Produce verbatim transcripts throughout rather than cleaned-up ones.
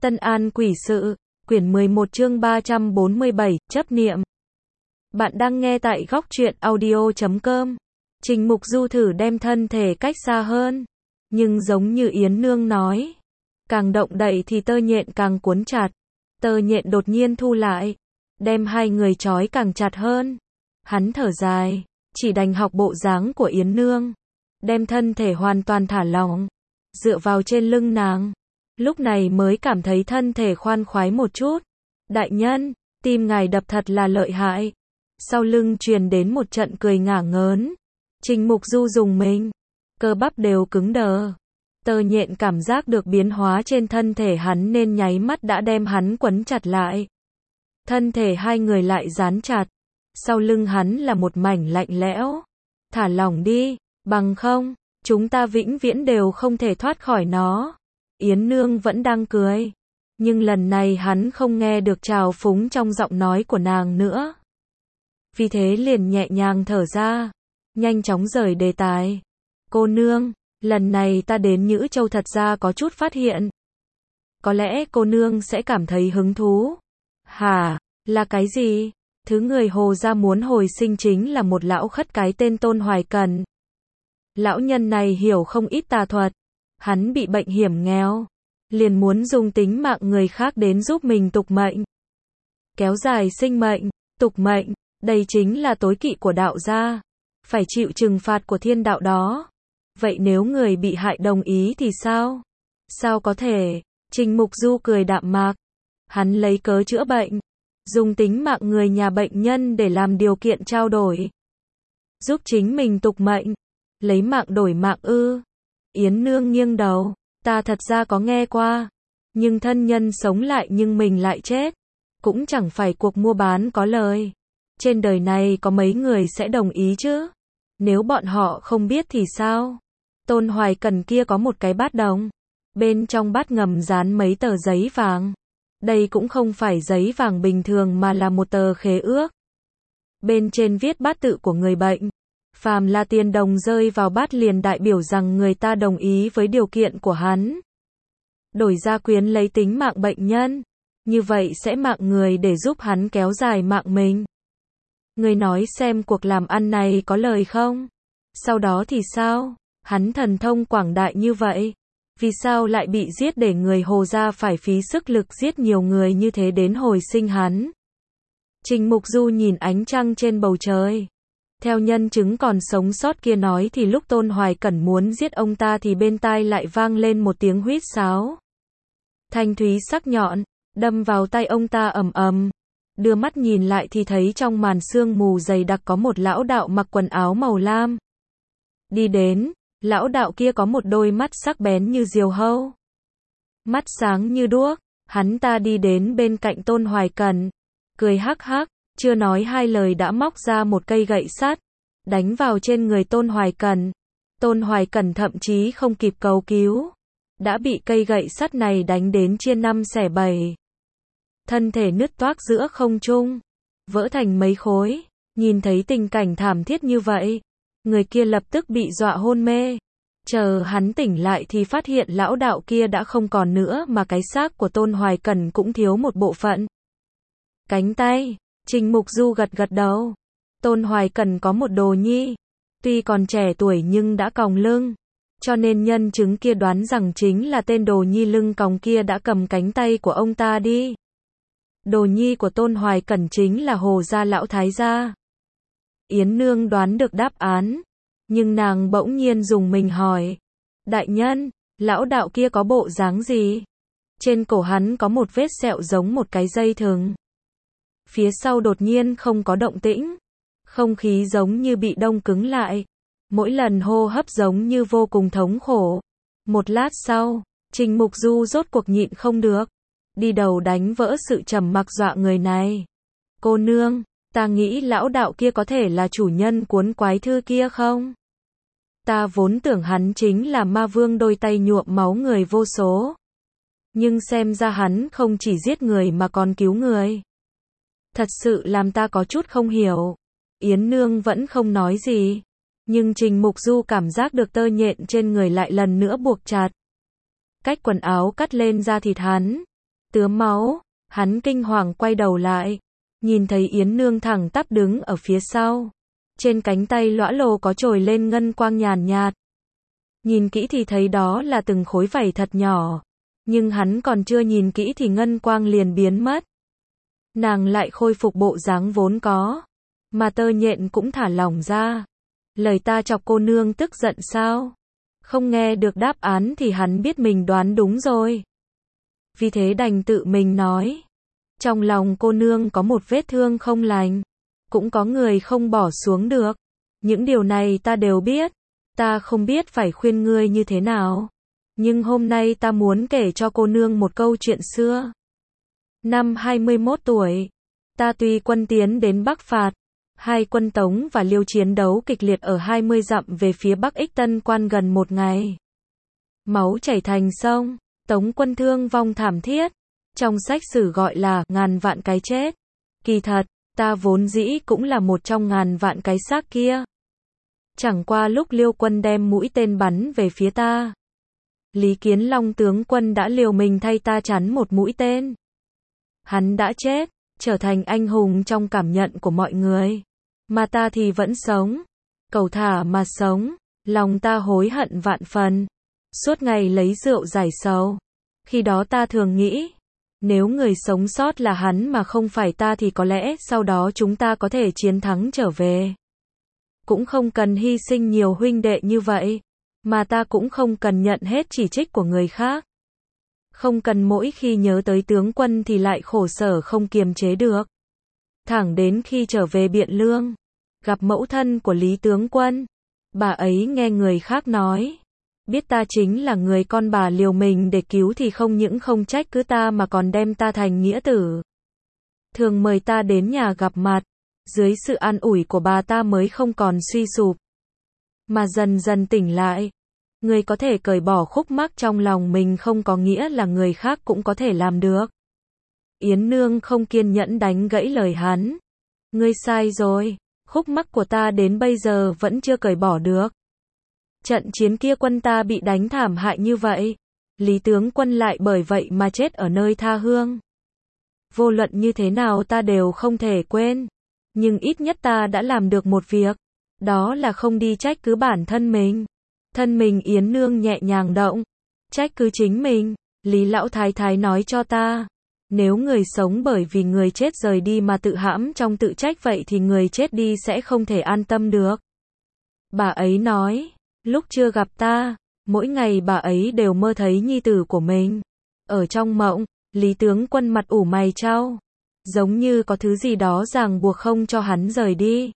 Tân An Quỷ Sự, quyển mười một chương ba trăm bốn mươi bảy, chấp niệm. Bạn đang nghe tại góc truyện audio chấm com. Trình Mục Du thử đem thân thể cách xa hơn, nhưng giống như Yến Nương nói, càng động đậy thì tơ nhện càng cuốn chặt. Tơ nhện đột nhiên thu lại, đem hai người trói càng chặt hơn. Hắn thở dài, chỉ đành học bộ dáng của Yến Nương, đem thân thể hoàn toàn thả lỏng, dựa vào trên lưng nàng. Lúc này mới cảm thấy thân thể khoan khoái một chút. Đại nhân, tim ngài đập thật là lợi hại. Sau lưng truyền đến một trận cười ngả ngớn. Trình Mục Du dùng mình, cơ bắp đều cứng đờ. Tơ nhện cảm giác được biến hóa trên thân thể hắn nên nháy mắt đã đem hắn quấn chặt lại. Thân thể hai người lại dán chặt. Sau lưng hắn là một mảnh lạnh lẽo. Thả lỏng đi, bằng không, chúng ta vĩnh viễn đều không thể thoát khỏi nó. Yến Nương vẫn đang cười, nhưng lần này hắn không nghe được trào phúng trong giọng nói của nàng nữa. Vì thế liền nhẹ nhàng thở ra, nhanh chóng rời đề tài. Cô nương, lần này ta đến Nhữ Châu thật ra có chút phát hiện. Có lẽ cô nương sẽ cảm thấy hứng thú. Hả, là cái gì? Thứ người Hồ gia muốn hồi sinh chính là một lão khất cái tên Tôn Hoài Cẩn. Lão nhân này hiểu không ít tà thuật. Hắn bị bệnh hiểm nghèo, liền muốn dùng tính mạng người khác đến giúp mình tục mệnh. Kéo dài sinh mệnh, tục mệnh, đây chính là tối kỵ của đạo gia, phải chịu trừng phạt của thiên đạo đó. Vậy nếu người bị hại đồng ý thì sao? Sao có thể? Trình Mục Du cười đạm mạc. Hắn lấy cớ chữa bệnh, dùng tính mạng người nhà bệnh nhân để làm điều kiện trao đổi. Giúp chính mình tục mệnh, lấy mạng đổi mạng ư? Yến Nương nghiêng đầu, ta thật ra có nghe qua, nhưng thân nhân sống lại nhưng mình lại chết, cũng chẳng phải cuộc mua bán có lời. Trên đời này có mấy người sẽ đồng ý chứ? Nếu bọn họ không biết thì sao? Tôn Hoài Cẩn kia có một cái bát đồng, bên trong bát ngầm dán mấy tờ giấy vàng. Đây cũng không phải giấy vàng bình thường mà là một tờ khế ước. Bên trên viết bát tự của người bệnh. Phàm là tiền đồng rơi vào bát liền đại biểu rằng người ta đồng ý với điều kiện của hắn. Đổi gia quyến lấy tính mạng bệnh nhân, như vậy sẽ mạng người để giúp hắn kéo dài mạng mình. Người nói xem cuộc làm ăn này có lời không? Sau đó thì sao? Hắn thần thông quảng đại như vậy, vì sao lại bị giết để người Hồ gia phải phí sức lực giết nhiều người như thế đến hồi sinh hắn? Trình Mục Du nhìn ánh trăng trên bầu trời. Theo nhân chứng còn sống sót kia nói thì lúc Tôn Hoài Cẩn muốn giết ông ta thì bên tai lại vang lên một tiếng huýt sáo. Thanh thúy sắc nhọn, đâm vào tai ông ta ầm ầm. Đưa mắt nhìn lại thì thấy trong màn sương mù dày đặc có một lão đạo mặc quần áo màu lam. Đi đến, lão đạo kia có một đôi mắt sắc bén như diều hâu. Mắt sáng như đuốc, hắn ta đi đến bên cạnh Tôn Hoài Cẩn, cười hắc hắc. Chưa nói hai lời đã móc ra một cây gậy sắt, đánh vào trên người Tôn Hoài Cẩn. Tôn Hoài Cẩn thậm chí không kịp cầu cứu, đã bị cây gậy sắt này đánh đến chia năm xẻ bảy. Thân thể nứt toác giữa không trung, vỡ thành mấy khối. Nhìn thấy tình cảnh thảm thiết như vậy, người kia lập tức bị dọa hôn mê. Chờ hắn tỉnh lại thì phát hiện lão đạo kia đã không còn nữa mà cái xác của Tôn Hoài Cẩn cũng thiếu một bộ phận. Cánh tay. Trình Mục Du gật gật đầu. Tôn Hoài Cẩn có một đồ nhi, tuy còn trẻ tuổi nhưng đã còng lưng, cho nên nhân chứng kia đoán rằng chính là tên đồ nhi lưng còng kia đã cầm cánh tay của ông ta đi. Đồ nhi của Tôn Hoài Cẩn chính là Hồ gia lão thái gia. Yến Nương đoán được đáp án, nhưng nàng bỗng nhiên dùng mình hỏi, đại nhân, lão đạo kia có bộ dáng gì? Trên cổ hắn có một vết sẹo giống một cái dây thừng. Phía sau đột nhiên không có động tĩnh, không khí giống như bị đông cứng lại, mỗi lần hô hấp giống như vô cùng thống khổ. Một lát sau, Trình Mục Du rốt cuộc nhịn không được, đi đầu đánh vỡ sự trầm mặc dọa người này. Cô nương, ta nghĩ lão đạo kia có thể là chủ nhân cuốn quái thư kia không? Ta vốn tưởng hắn chính là ma vương đôi tay nhuộm máu người vô số, nhưng xem ra hắn không chỉ giết người mà còn cứu người. Thật sự làm ta có chút không hiểu. Yến Nương vẫn không nói gì, nhưng Trình Mục Du cảm giác được tơ nhện trên người lại lần nữa buộc chặt. Cách quần áo cắt lên da thịt hắn, Tứa máu, hắn kinh hoàng quay đầu lại, nhìn thấy Yến Nương thẳng tắp đứng ở phía sau. Trên cánh tay lõa lồ có trồi lên ngân quang nhàn nhạt. Nhìn kỹ thì thấy đó là từng khối vảy thật nhỏ, nhưng hắn còn chưa nhìn kỹ thì ngân quang liền biến mất. Nàng lại khôi phục bộ dáng vốn có, mà tơ nhện cũng thả lỏng ra. Lời ta chọc cô nương tức giận sao? Không nghe được đáp án thì hắn biết mình đoán đúng rồi. Vì thế đành tự mình nói. Trong lòng cô nương có một vết thương không lành, cũng có người không bỏ xuống được. Những điều này ta đều biết, ta không biết phải khuyên ngươi như thế nào. Nhưng hôm nay ta muốn kể cho cô nương một câu chuyện xưa. Năm hai mươi mốt tuổi, ta tùy quân tiến đến Bắc phạt. Hai quân Tống và Liêu chiến đấu kịch liệt ở hai mươi dặm về phía Bắc Ích Tân Quan gần một ngày. Máu chảy thành sông, Tống quân thương vong thảm thiết. Trong sách sử gọi là ngàn vạn cái chết. Kỳ thật, ta vốn dĩ cũng là một trong ngàn vạn cái xác kia. Chẳng qua lúc Liêu quân đem mũi tên bắn về phía ta, Lý Kiến Long tướng quân đã liều mình thay ta chắn một mũi tên. Hắn đã chết, trở thành anh hùng trong cảm nhận của mọi người. Mà ta thì vẫn sống. Cầu thả mà sống, lòng ta hối hận vạn phần. Suốt ngày lấy rượu giải sầu. Khi đó ta thường nghĩ, nếu người sống sót là hắn mà không phải ta thì có lẽ sau đó chúng ta có thể chiến thắng trở về. Cũng không cần hy sinh nhiều huynh đệ như vậy. Mà ta cũng không cần nhận hết chỉ trích của người khác. Không cần mỗi khi nhớ tới tướng quân thì lại khổ sở không kiềm chế được. Thẳng đến khi trở về Biện Lương, gặp mẫu thân của Lý tướng quân, bà ấy nghe người khác nói, biết ta chính là người con bà liều mình để cứu thì không những không trách cứ ta mà còn đem ta thành nghĩa tử. Thường mời ta đến nhà gặp mặt, dưới sự an ủi của bà ta mới không còn suy sụp. Mà dần dần tỉnh lại, người có thể cởi bỏ khúc mắc trong lòng mình không có nghĩa là người khác cũng có thể làm được. Yến Nương không kiên nhẫn đánh gãy lời hắn. Ngươi sai rồi, khúc mắc của ta đến bây giờ vẫn chưa cởi bỏ được. Trận chiến kia quân ta bị đánh thảm hại như vậy, Lý tướng quân lại bởi vậy mà chết ở nơi tha hương. Vô luận như thế nào ta đều không thể quên, nhưng ít nhất ta đã làm được một việc, đó là không đi trách cứ bản thân mình. Thân mình Yến Nương nhẹ nhàng động, trách cứ chính mình. Lý lão thái thái nói cho ta, nếu người sống bởi vì người chết rời đi mà tự hãm trong tự trách vậy thì người chết đi sẽ không thể an tâm được. Bà ấy nói, lúc chưa gặp ta, mỗi ngày bà ấy đều mơ thấy nhi tử của mình. Ở trong mộng, Lý tướng quân mặt ủ mày chau, giống như có thứ gì đó ràng buộc không cho hắn rời đi.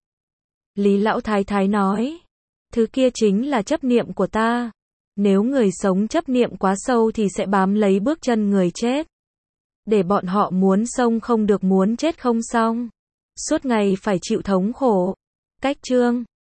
Lý lão thái thái nói, thứ kia chính là chấp niệm của ta. Nếu người sống chấp niệm quá sâu thì sẽ bám lấy bước chân người chết. Để bọn họ muốn sống không được, muốn chết không xong. Suốt ngày phải chịu thống khổ. Cách chương